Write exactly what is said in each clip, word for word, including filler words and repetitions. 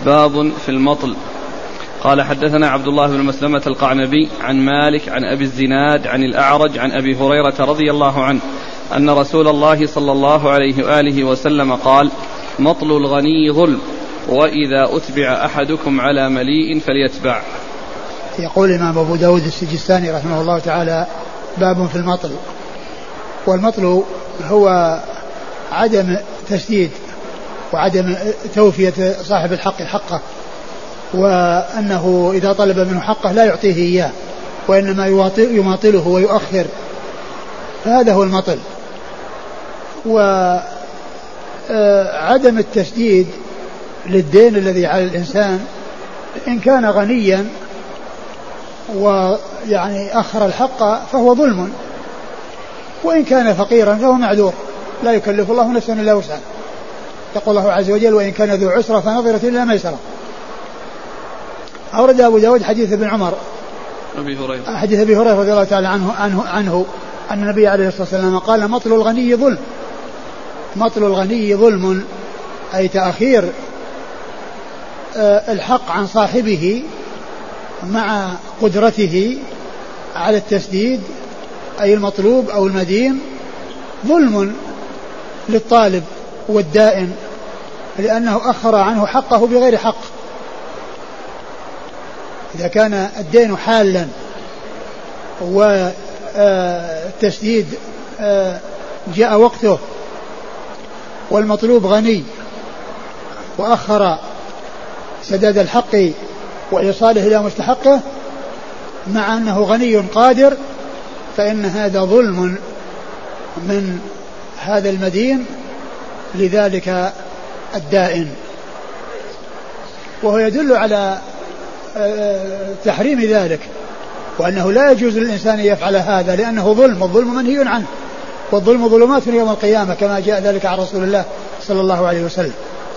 باب في المطل. قال حدثنا عبد الله بن مسلمة القعنبي عن مالك عن أبي الزناد عن الأعرج عن أبي هريرة رضي الله عنه أن رسول الله صلى الله عليه وآله وسلم قال: مطل الغني ظلم، وإذا أتبع أحدكم على مليء فليتبع. يقول الإمام أبو داود السجستاني رحمه الله تعالى: باب في المطل. والمطل هو عدم تسديد وعدم توفية صاحب الحق حقه، وأنه إذا طلب منه حقه لا يعطيه إياه، وإنما يماطله ويؤخر، فهذا هو المطل. وعدم التسديد للدين الذي على الإنسان إن كان غنيا ويعني أخر الحق فهو ظلم، وإن كان فقيرا فهو معذور، لا يكلف الله نفسا إلا وسعها. يقول الله عز وجل: وإن كان ذو عسرة فنظرة إلى ميسرة. أورد أبو داود حديث ابن عمر أبي هريرة حديث أبي هريرة رضي الله تعالى عنه, عنه, عنه أن النبي عليه الصلاة والسلام قال: مطل الغني ظلم. مطل الغني ظلم، أي تأخير الحق عن صاحبه مع قدرته على التسديد، أي المطلوب أو المدين، ظلم للطالب والدائن، لأنه أخر عنه حقه بغير حق. إذا كان الدين حالا والتسديد جاء وقته والمطلوب غني وأخر سداد الحق وإيصاله إلى مستحقه مع أنه غني قادر، فإن هذا ظلم من هذا المدين لذلك الدائن. وهو يدل على تحريم ذلك، وأنه لا يجوز للإنسان أن يفعل هذا، لأنه ظلم، والظلم منهي عنه، والظلم ظلمات يوم القيامة، كما جاء ذلك عن رسول الله صلى الله عليه وسلم.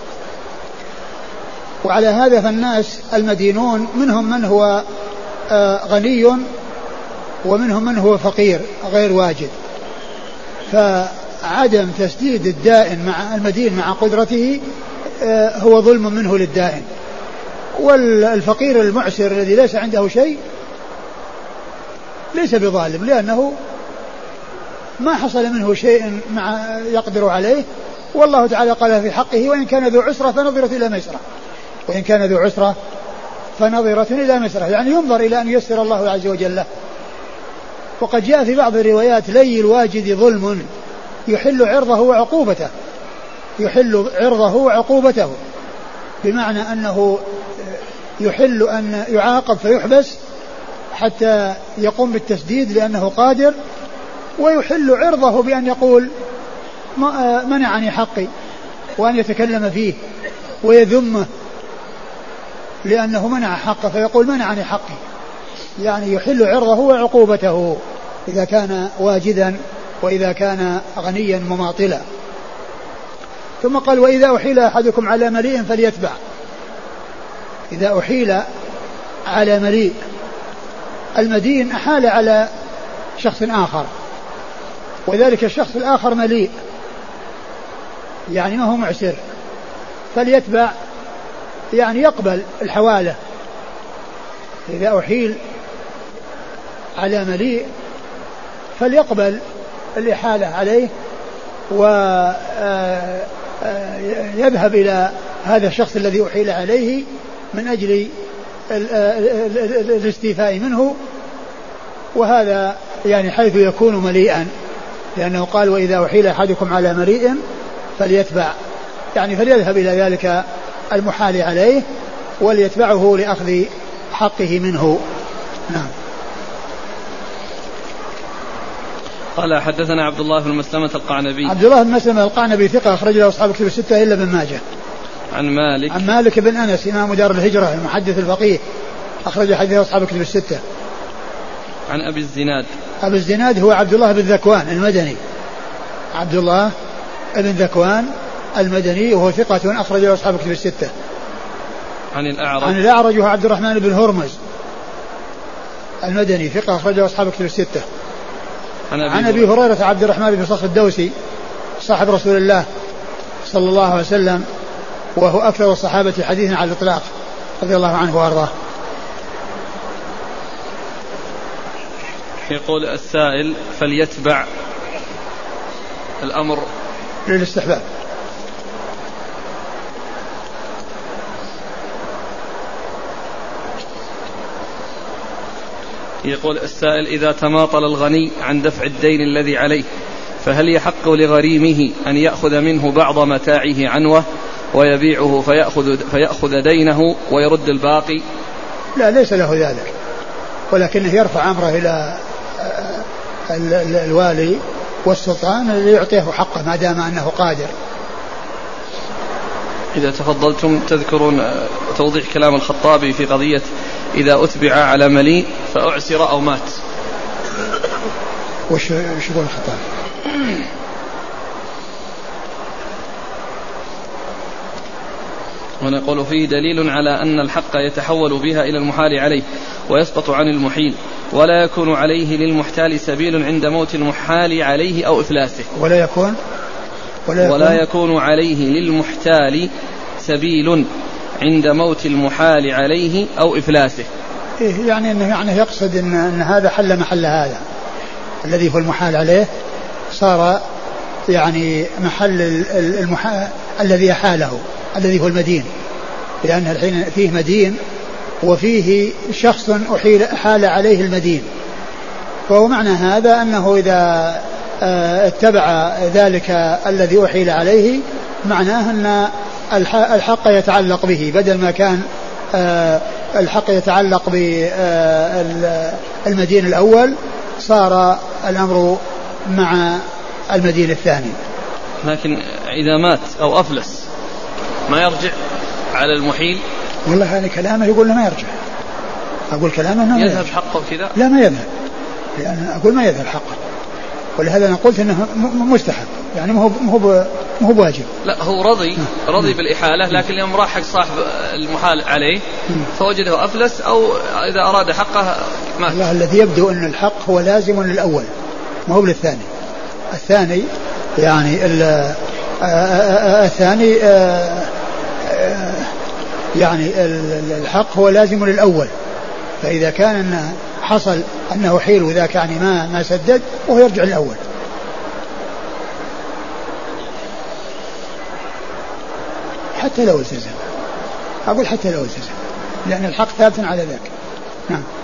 وعلى هذا فالناس المدينون منهم من هو غني ومنهم من هو فقير غير واجد، فعدم تسديد الدائن مع المدين مع قدرته هو ظلم منه للدائن. والفقير المعسر الذي ليس عنده شيء ليس بظالم، لأنه ما حصل منه شيء مع يقدر عليه، والله تعالى قال في حقه: وإن كان ذو عسرة فنظرة إلى ميسرة. وإن كان ذو عسرة فنظرة إلى ميسرة، يعني ينظر إلى أن ييسر الله عز وجل له. وقد جاء في بعض الروايات: لي الواجد ظلم يحل عرضه وعقوبته، يحل عرضه وعقوبته، بمعنى أنه يحل أن يعاقب فيحبس حتى يقوم بالتسديد لأنه قادر، ويحل عرضه بأن يقول منعني حقي، وأن يتكلم فيه ويذمه لأنه منع حقه، فيقول منعني حقي، يعني يحل عرضه وعقوبته إذا كان واجدا وإذا كان غنيا مماطلا. ثم قال: وإذا أحيل أحدكم على مليء فليتبع. إذا أحيل على مليء، المدين أحال على شخص آخر، وذلك الشخص الآخر مليء، يعني ما هو معسر، فليتبع يعني يقبل الحوالة. إذا أحيل على مليء فليقبل الإحالة عليه ويذهب إلى هذا الشخص الذي أحيل عليه من أجل الاستيفاء منه، وهذا يعني حيث يكون مليئا، لأنه قال: وإذا أحيل أحدكم على مليء فليتبع، يعني فليذهب إلى ذلك المحال عليه وليتبعه لأخذ حقه منه. نعم. قال: حدثنا عبد الله بن مسلمة القعنبي. عبد الله بن مسلمة القعنبي ثقة أخرج له أصحاب كتب الستة إلا ابن ماجه. عن مالك عن مالك بن أنس إمام دار الهجرة المحدث الفقيه أخرج حديثه أصحاب كتب الستة. عن أبي الزناد. أبي الزناد هو عبد الله بن ذكوان المدني، عبد الله بن ذكوان المدني، وهو ثقة أخرج له أصحاب كتب الستة. عن الأعرج. عن الأعرج هو عبد الرحمن بن هرمز المدني، ثقة أخرج له أصحاب كتب الستة. عن أبي هريرة عبد الرحمن بن صخر الدوسي صاحب رسول الله صلى الله عليه وسلم وهو أكثر الصحابة حديثا على الإطلاق رضي الله عنه وأرضاه. يقول السائل: فليتبع الأمر للاستحباب. يقول السائل: إذا تماطل الغني عن دفع الدين الذي عليه فهل يحق لغريمه أن يأخذ منه بعض متاعه عنوة ويبيعه فيأخذ, فيأخذ دينه ويرد الباقي؟ لا، ليس له ذلك، ولكنه يرفع أمره إلى الوالي والسلطان ليعطيه حقه ما دام أنه قادر. إذا تفضلتم تذكرون توضيح كلام الخطابي في قضية إذا أتبع على مليء فأعسر أو مات. وش يقول الخطابي؟ ونقول فيه دليل على أن الحق يتحول بها إلى المحال عليه ويسقط عن المحيل، ولا يكون عليه للمحتال سبيل عند موت المحال عليه أو إفلاسه. ولا يكون ولا يكون, ولا يكون عليه للمحتال سبيل عند موت المحال عليه أو إفلاسه. إيه يعني أنه يعني يقصد إن, إن هذا حل محل هذا الذي هو المحال عليه، صار يعني محل المحال الذي أحاله الذي هو المدين، لأن الحين فيه مدين وفيه شخص أحيل حال عليه المدين، فهو معنى هذا أنه إذا اتبع ذلك الذي أحيل عليه معناه أن الحق يتعلق به، بدل ما كان الحق يتعلق بالمدين الأول صار الأمر مع المدين الثاني. لكن إذا مات أو أفلس ما يرجع على المحيل؟ والله هذا كلامه يقول له ما يرجع. أقول كلامه ما يذهب حقه كذا؟ لا ما يذهب، لأن أقول ما يذهب حقه، ولهذا أنا قلت أنه مستحب يعني ما هو ما هو واجب. لا هو رضي رضي بالإحالة، لكن يوم راح حق صاحب المحال عليه فوجده أفلس أو إذا أراد حقه مات. الله الذي يبدو أن الحق هو لازم للأول ما هو للثاني. الثاني يعني الثاني يعني الحق هو لازم للأول، فإذا كان أنه حصل أنه حيل وذاك يعني ما ما سدد وهو يرجع للأول. حتى لو التزم، أقول حتى لو التزم، لأن الحق ثابت على ذاك. نعم.